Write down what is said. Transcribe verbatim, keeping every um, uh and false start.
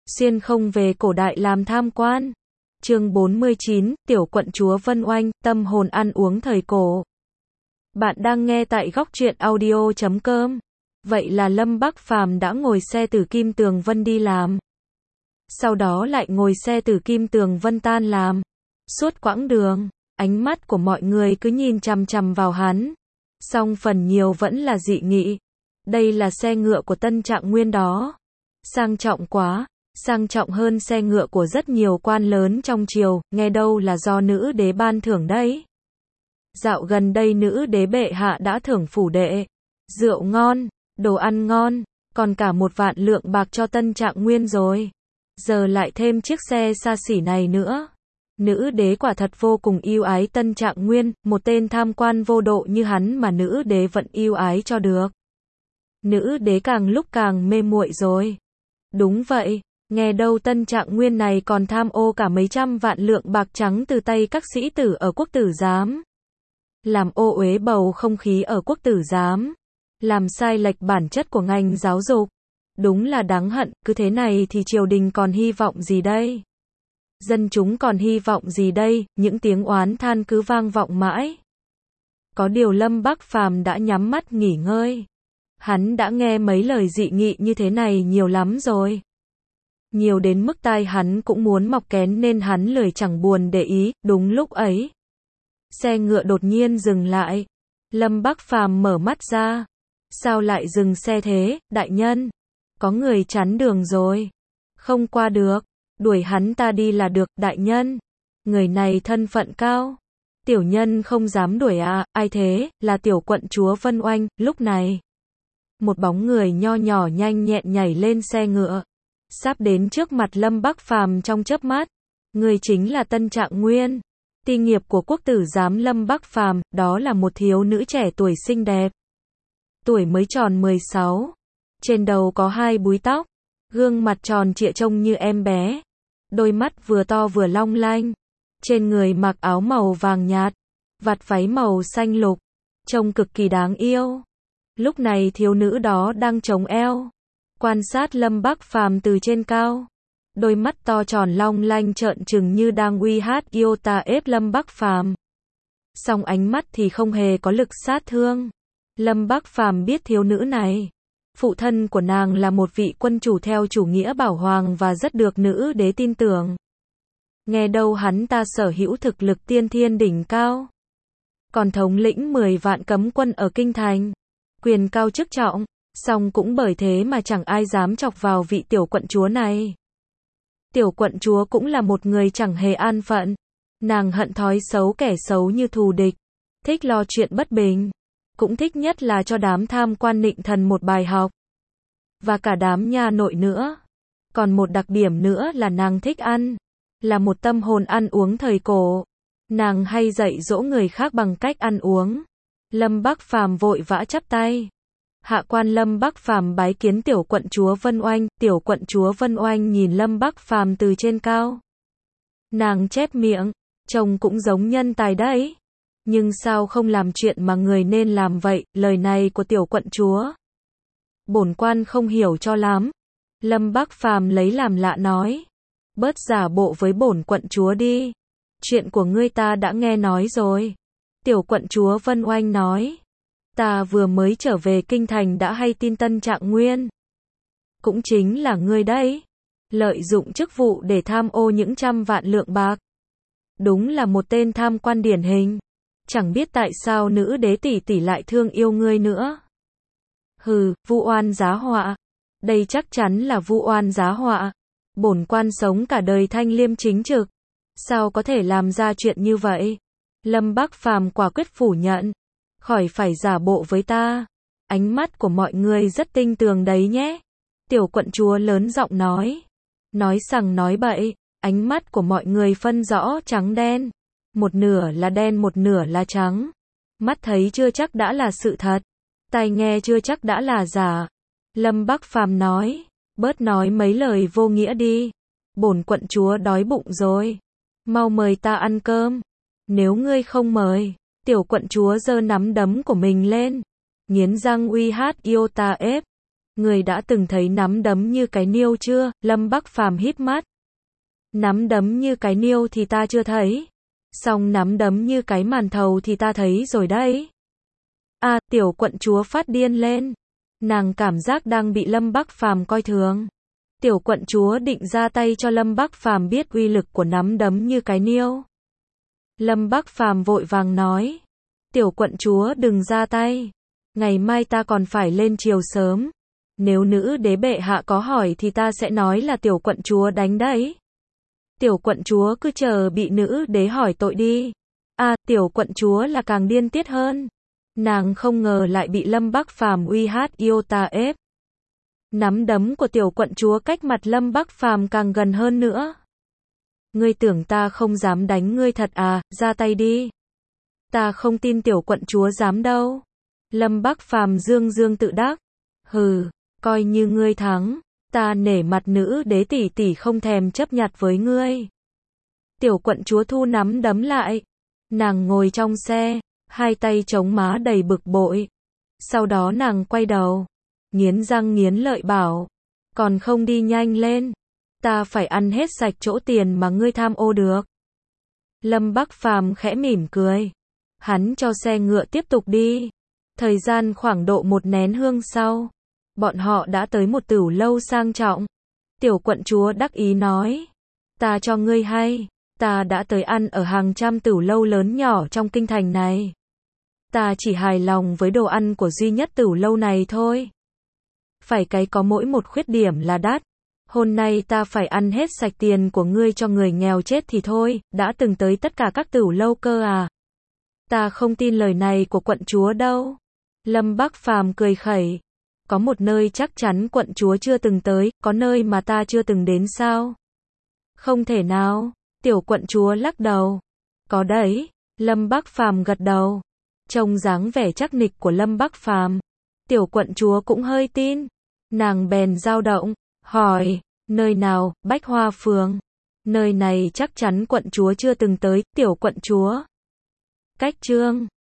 xuyên không về cổ đại làm tham quan. Chương bốn mươi chín, tiểu quận chúa Vân Oanh, tâm hồn ăn uống thời cổ. Bạn đang nghe tại góc truyện audio chấm com. Vậy là Lâm Bắc Phàm đã ngồi xe từ Kim Tường Vân đi làm. Sau đó lại ngồi xe từ Kim Tường Vân tan làm. Suốt quãng đường, ánh mắt của mọi người cứ nhìn chằm chằm vào hắn. Song phần nhiều vẫn là dị nghị. Đây là xe ngựa của Tân Trạng Nguyên đó. Sang trọng quá, sang trọng hơn xe ngựa của rất nhiều quan lớn trong triều, nghe đâu là do nữ đế ban thưởng đấy. Dạo gần đây nữ đế bệ hạ đã thưởng phủ đệ, rượu ngon, đồ ăn ngon, còn cả một vạn lượng bạc cho Tân Trạng Nguyên rồi. Giờ lại thêm chiếc xe xa xỉ này nữa. Nữ đế quả thật vô cùng yêu ái Tân Trạng Nguyên, một tên tham quan vô độ như hắn mà nữ đế vẫn yêu ái cho được. Nữ đế càng lúc càng mê muội rồi. Đúng vậy, nghe đâu Tân Trạng Nguyên này còn tham ô cả mấy trăm vạn lượng bạc trắng từ tay các sĩ tử ở quốc tử giám. Làm ô uế bầu không khí ở quốc tử giám. Làm sai lệch bản chất của ngành giáo dục. Đúng là đáng hận, cứ thế này thì triều đình còn hy vọng gì đây? Dân chúng còn hy vọng gì đây? Những tiếng oán than cứ vang vọng mãi. Có điều Lâm Bắc Phàm đã nhắm mắt nghỉ ngơi. Hắn đã nghe mấy lời dị nghị như thế này nhiều lắm rồi. Nhiều đến mức tai hắn cũng muốn mọc kén nên hắn lười chẳng buồn để ý. Đúng lúc ấy, xe ngựa đột nhiên dừng lại. Lâm Bắc Phàm mở mắt ra. Sao lại dừng xe thế, đại nhân? Có người chắn đường rồi. Không qua được. Đuổi hắn ta đi là được, đại nhân. Người này thân phận cao. Tiểu nhân không dám đuổi à, ai thế? Là tiểu quận chúa Vân Oanh. Lúc này, một bóng người nho nhỏ nhanh nhẹn nhảy lên xe ngựa, sắp đến trước mặt Lâm Bắc Phàm trong chớp mắt. Người chính là Tân Trạng Nguyên, ti nghiệp của quốc tử giám Lâm Bắc Phàm. Đó là một thiếu nữ trẻ tuổi xinh đẹp. Tuổi mới tròn mười sáu. Trên đầu có hai búi tóc. Gương mặt tròn trịa trông như em bé. Đôi mắt vừa to vừa long lanh. Trên người mặc áo màu vàng nhạt, vạt váy màu xanh lục, trông cực kỳ đáng yêu. Lúc này thiếu nữ đó đang chống eo, quan sát Lâm Bắc Phàm từ trên cao. Đôi mắt to tròn long lanh trợn trừng như đang uy hát yêu ta ép Lâm Bắc Phàm. Song ánh mắt thì không hề có lực sát thương. Lâm Bắc Phàm biết thiếu nữ này, phụ thân của nàng là một vị quân chủ theo chủ nghĩa bảo hoàng và rất được nữ đế tin tưởng. Nghe đâu hắn ta sở hữu thực lực tiên thiên đỉnh cao, còn thống lĩnh mười vạn cấm quân ở kinh thành, quyền cao chức trọng. Song cũng bởi thế mà chẳng ai dám chọc vào vị tiểu quận chúa này. Tiểu quận chúa cũng là một người chẳng hề an phận. Nàng hận thói xấu kẻ xấu như thù địch, thích lo chuyện bất bình, cũng thích nhất là cho đám tham quan nịnh thần một bài học. Và cả đám nha nội nữa. Còn một đặc điểm nữa là nàng thích ăn, là một tâm hồn ăn uống thời cổ. Nàng hay dạy dỗ người khác bằng cách ăn uống. Lâm Bắc Phàm vội vã chắp tay. Hạ quan Lâm Bắc Phàm bái kiến tiểu quận chúa Vân Oanh. Tiểu quận chúa Vân Oanh nhìn Lâm Bắc Phàm từ trên cao. Nàng chép miệng, trông cũng giống nhân tài đấy. Nhưng sao không làm chuyện mà người nên làm vậy? Lời này của tiểu quận chúa, bổn quan không hiểu cho lắm. Lâm Bắc Phàm lấy làm lạ nói. Bớt giả bộ với bổn quận chúa đi. Chuyện của ngươi ta đã nghe nói rồi. Tiểu quận chúa Vân Oanh nói. Ta vừa mới trở về kinh thành đã hay tin Tân Trạng Nguyên. Cũng chính là ngươi đấy. Lợi dụng chức vụ để tham ô những trăm vạn lượng bạc. Đúng là một tên tham quan điển hình. Chẳng biết tại sao nữ đế tỷ tỷ lại thương yêu ngươi nữa. Hừ, vu oan giá họa. Đây chắc chắn là vu oan giá họa. Bổn quan sống cả đời thanh liêm chính trực. Sao có thể làm ra chuyện như vậy? Lâm Bắc Phàm quả quyết phủ nhận. Khỏi phải giả bộ với ta. Ánh mắt của mọi người rất tinh tường đấy nhé. Tiểu quận chúa lớn giọng nói. Nói sằng nói bậy. Ánh mắt của mọi người phân rõ trắng đen. Một nửa là đen một nửa là trắng. Mắt thấy chưa chắc đã là sự thật. Tai nghe chưa chắc đã là giả. Lâm Bắc Phàm nói. Bớt nói mấy lời vô nghĩa đi. Bổn quận chúa đói bụng rồi. Mau mời ta ăn cơm. Nếu ngươi không mời. Tiểu quận chúa giơ nắm đấm của mình lên, nghiến răng uy hát yêu ta ép. Người đã từng thấy nắm đấm như cái niêu chưa? Lâm Bắc Phàm híp mắt. Nắm đấm như cái niêu thì ta chưa thấy. Song nắm đấm như cái màn thầu thì ta thấy rồi đấy. À, tiểu quận chúa phát điên lên. Nàng cảm giác đang bị Lâm Bắc Phàm coi thường. Tiểu quận chúa định ra tay cho Lâm Bắc Phàm biết uy lực của nắm đấm như cái niêu. Lâm Bắc Phàm vội vàng nói. Tiểu quận chúa đừng ra tay. Ngày mai ta còn phải lên triều sớm. Nếu nữ đế bệ hạ có hỏi thì ta sẽ nói là tiểu quận chúa đánh đấy. Tiểu quận chúa cứ chờ bị nữ đế hỏi tội đi. À, tiểu quận chúa là càng điên tiết hơn. Nàng không ngờ lại bị Lâm Bắc Phàm uy hát yêu ta ép. Nắm đấm của tiểu quận chúa cách mặt Lâm Bắc Phàm càng gần hơn nữa. Ngươi tưởng ta không dám đánh ngươi thật à, ra tay đi. Ta không tin tiểu quận chúa dám đâu. Lâm Bắc Phàm dương dương tự đắc. Hừ, coi như ngươi thắng, ta nể mặt nữ đế tỷ tỷ không thèm chấp nhặt với ngươi. Tiểu quận chúa thu nắm đấm lại. Nàng ngồi trong xe, hai tay chống má đầy bực bội. Sau đó nàng quay đầu, nghiến răng nghiến lợi bảo. Còn không đi nhanh lên. Ta phải ăn hết sạch chỗ tiền mà ngươi tham ô được. Lâm Bắc Phàm khẽ mỉm cười. Hắn cho xe ngựa tiếp tục đi. Thời gian khoảng độ một nén hương sau. Bọn họ đã tới một tửu lâu sang trọng. Tiểu quận chúa đắc ý nói. Ta cho ngươi hay. Ta đã tới ăn ở hàng trăm tửu lâu lớn nhỏ trong kinh thành này. Ta chỉ hài lòng với đồ ăn của duy nhất tửu lâu này thôi. Phải cái có mỗi một khuyết điểm là đắt. Hôm nay ta phải ăn hết sạch tiền của ngươi cho người nghèo chết thì thôi, đã từng tới tất cả các tửu lâu cơ à. Ta không tin lời này của quận chúa đâu. Lâm Bắc Phàm cười khẩy. Có một nơi chắc chắn quận chúa chưa từng tới, có nơi mà ta chưa từng đến sao? Không thể nào, tiểu quận chúa lắc đầu. Có đấy, Lâm Bắc Phàm gật đầu. Trông dáng vẻ chắc nịch của Lâm Bắc Phàm, tiểu quận chúa cũng hơi tin. Nàng bèn dao động, hỏi, nơi nào? Bách Hoa Phường. Nơi này chắc chắn quận chúa chưa từng tới, tiểu quận chúa. Cách chương